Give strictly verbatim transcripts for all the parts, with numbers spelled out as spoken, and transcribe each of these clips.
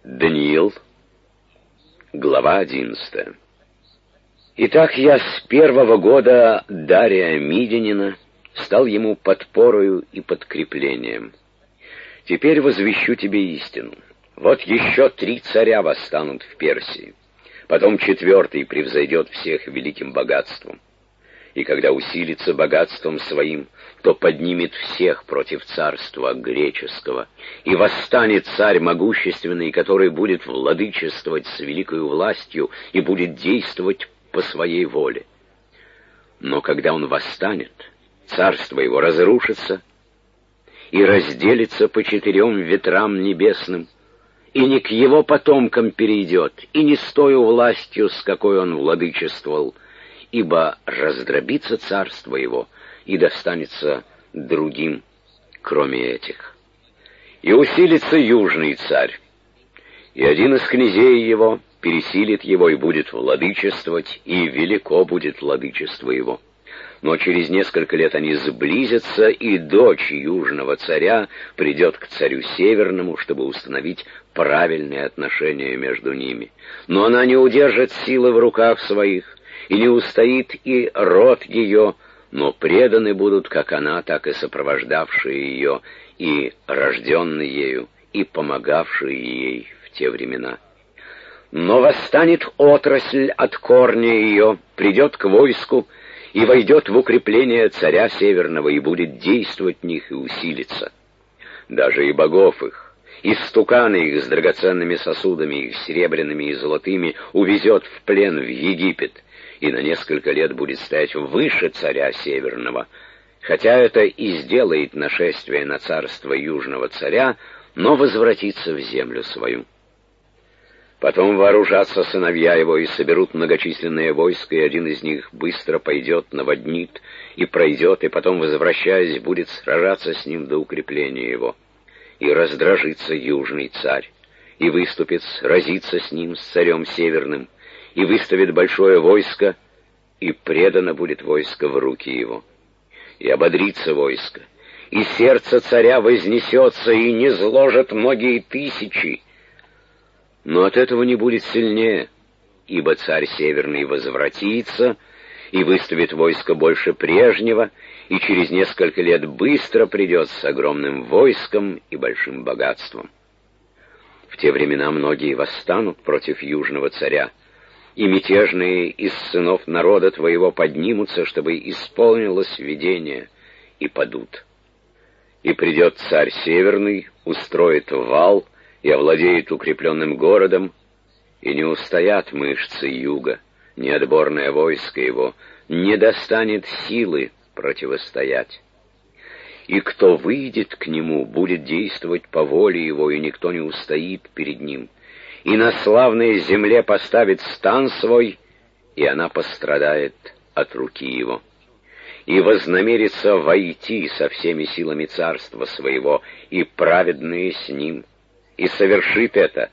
Даниил, глава одиннадцатая. Итак, я с первого года Дария Мидянина стал ему подпорою и подкреплением. Теперь возвещу тебе истину. Вот еще три царя восстанут в Персии. Потом четвертый превзойдет всех великим богатством. И когда усилится богатством своим, то поднимет всех против царства греческого, и восстанет царь могущественный, который будет владычествовать с великою властью и будет действовать по своей воле. Но когда он восстанет, царство его разрушится и разделится по четырем ветрам небесным, и не к его потомкам перейдет, и не с тою властью, с какой он владычествовал, ибо раздробится царство его и достанется другим, кроме этих. И усилится южный царь, и один из князей его пересилит его и будет владычествовать, и велико будет владычество его. Но через несколько лет они сблизятся, и дочь южного царя придет к царю северному, чтобы установить правильные отношения между ними. Но она не удержит силы в руках своих, и не устоит и род ее, но преданы будут как она, так и сопровождавшие ее, и рожденные ею, и помогавшие ей в те времена. Но восстанет отрасль от корня ее, придет к войску, и войдет в укрепление царя северного, и будет действовать в них и усилиться. Даже и богов их, и стуканы их с драгоценными сосудами, их серебряными и золотыми, увезет в плен в Египет, и на несколько лет будет стоять выше царя северного, хотя это и сделает нашествие на царство южного царя, но возвратится в землю свою. Потом вооружатся сыновья его и соберут многочисленное войско, и один из них быстро пойдет, наводнит и пройдет, и потом, возвращаясь, будет сражаться с ним до укрепления его. И раздражится южный царь, и выступит сразиться с ним, с царем северным, и выставит большое войско, и предано будет войско в руки его. И ободрится войско, и сердце царя вознесется, и не зложат многие тысячи. Но от этого не будет сильнее, ибо царь северный возвратится и выставит войско больше прежнего, и через несколько лет быстро придет с огромным войском и большим богатством. В те времена многие восстанут против южного царя, и мятежные из сынов народа твоего поднимутся, чтобы исполнилось видение, и падут. И придет царь северный, устроит вал и овладеет укрепленным городом, и не устоят мышцы юга, ни отборное войско его не достанет силы противостоять. И кто выйдет к нему, будет действовать по воле его, и никто не устоит перед ним. И на славной земле поставит стан свой, и она пострадает от руки его. И вознамерится войти со всеми силами царства своего, и праведные с ним, и совершит это.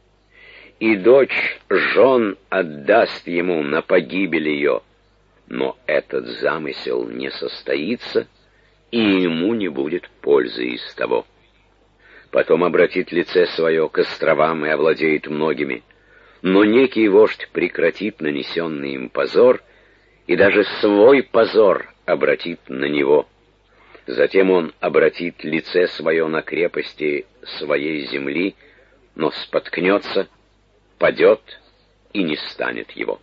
И дочь жен отдаст ему на погибель ее, но этот замысел не состоится, и ему не будет пользы из того. Потом обратит лице свое к островам и овладеет многими, но некий вождь прекратит нанесенный им позор, и даже свой позор обратит на него. Затем он обратит лице свое на крепости своей земли, но споткнется, падет и не станет его.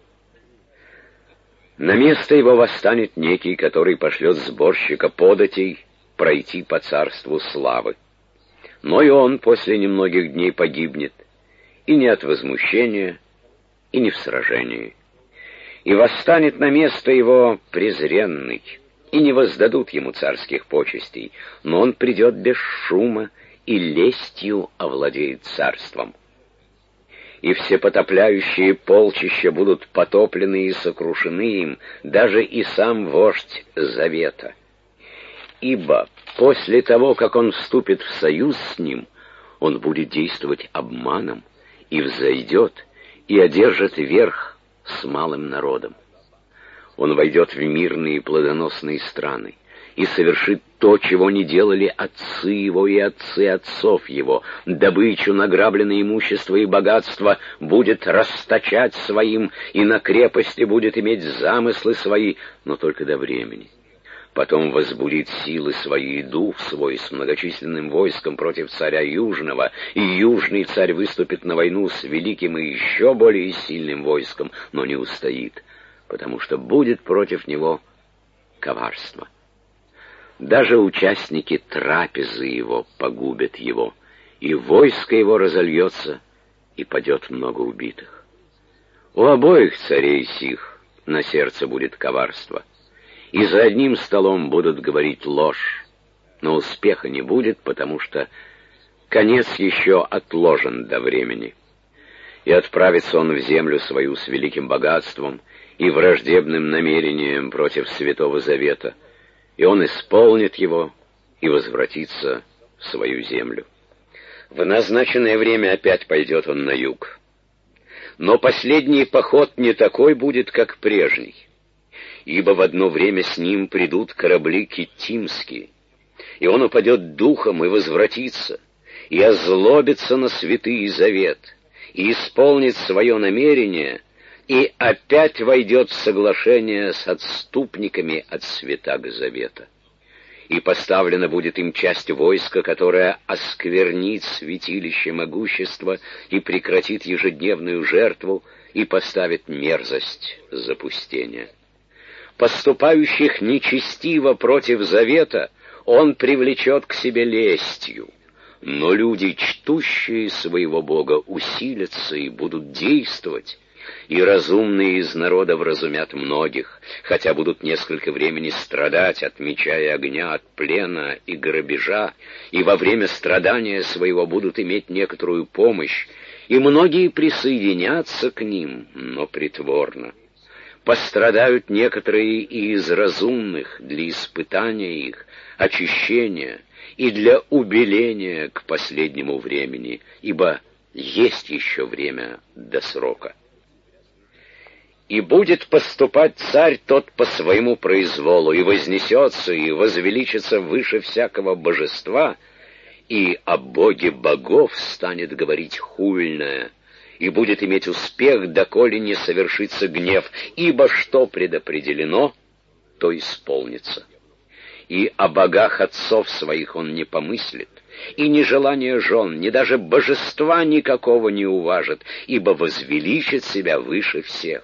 На место его восстанет некий, который пошлет сборщика податей пройти по царству славы. Но и он после немногих дней погибнет, и не от возмущения, и не в сражении. И восстанет на место его презренный, и не воздадут ему царских почестей, но он придет без шума и лестью овладеет царством. И все потопляющие полчища будут потоплены и сокрушены им, даже и сам вождь Завета. Ибо после того, как он вступит в союз с ним, он будет действовать обманом, и взойдет, и одержит верх с малым народом. Он войдет в мирные и плодоносные страны, и совершит то, чего не делали отцы его и отцы отцов его. Добычу, награбленное имущество и богатство будет расточать своим, и на крепости будет иметь замыслы свои, но только до времени. Потом возбудит силы свои и дух свой с многочисленным войском против царя Южного, и Южный царь выступит на войну с великим и еще более сильным войском, но не устоит, потому что будет против него коварство. Даже участники трапезы его погубят его, и войско его разольется, и падет много убитых. У обоих царей сих на сердце будет коварство, и за одним столом будут говорить ложь, но успеха не будет, потому что конец еще отложен до времени. И отправится он в землю свою с великим богатством и враждебным намерением против Святого Завета, и он исполнит его и возвратится в свою землю. В назначенное время опять пойдет он на юг. Но последний поход не такой будет, как прежний, ибо в одно время с ним придут корабли киттимские, и он упадет духом и возвратится, и озлобится на святый завет, и исполнит свое намерение, и опять войдет в соглашение с отступниками от святаго завета. И поставлена будет им часть войска, которая осквернит святилище могущества и прекратит ежедневную жертву и поставит мерзость запустения. Поступающих нечестиво против завета он привлечет к себе лестью, но люди, чтущие своего Бога, усилятся и будут действовать, и разумные из народа вразумят многих, хотя будут несколько времени страдать от меча и огня, от плена и грабежа, и во время страдания своего будут иметь некоторую помощь, и многие присоединятся к ним, но притворно. Пострадают некоторые и из разумных для испытания их, очищения и для убеления к последнему времени, ибо есть еще время до срока. И будет поступать царь тот по своему произволу, и вознесется, и возвеличится выше всякого божества, и о Боге богов станет говорить хульное, и будет иметь успех, доколе не совершится гнев, ибо что предопределено, то исполнится. И о богах отцов своих он не помыслит, и ни желания жен, ни даже божества никакого не уважит, ибо возвеличит себя выше всех.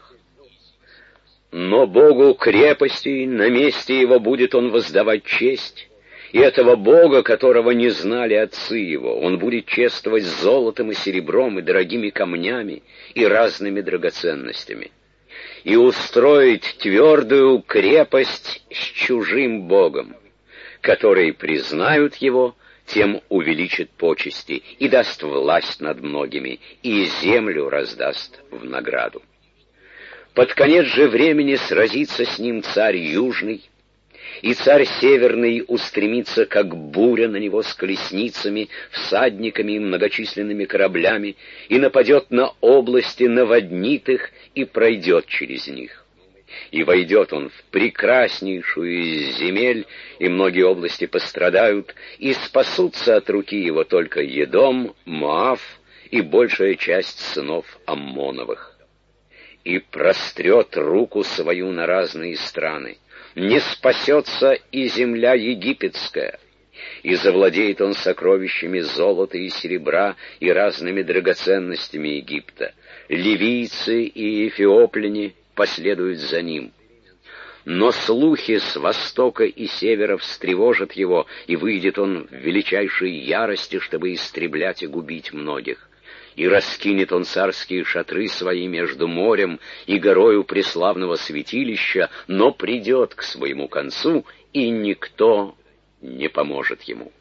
Но Богу крепости на месте его будет он воздавать честь, и этого Бога, которого не знали отцы его, он будет чествовать золотом и серебром и дорогими камнями и разными драгоценностями, и устроить твердую крепость с чужим Богом, которые признают его, тем увеличит почести и даст власть над многими, и землю раздаст в награду. Под конец же времени сразится с ним царь Южный, и царь Северный устремится, как буря, на него с колесницами, всадниками и многочисленными кораблями, и нападет на области, наводнит их и пройдет через них. И войдет он в прекраснейшую из земель, и многие области пострадают, и спасутся от руки его только Едом, Моав и большая часть сынов Аммоновых. И прострет руку свою на разные страны. Не спасется и земля египетская, и завладеет он сокровищами золота и серебра и разными драгоценностями Египта. Ливийцы и эфиопляне последуют за ним. Но слухи с востока и севера встревожат его, и выйдет он в величайшей ярости, чтобы истреблять и губить многих. И раскинет он царские шатры свои между морем и горою преславного святилища, но придет к своему концу, и никто не поможет ему.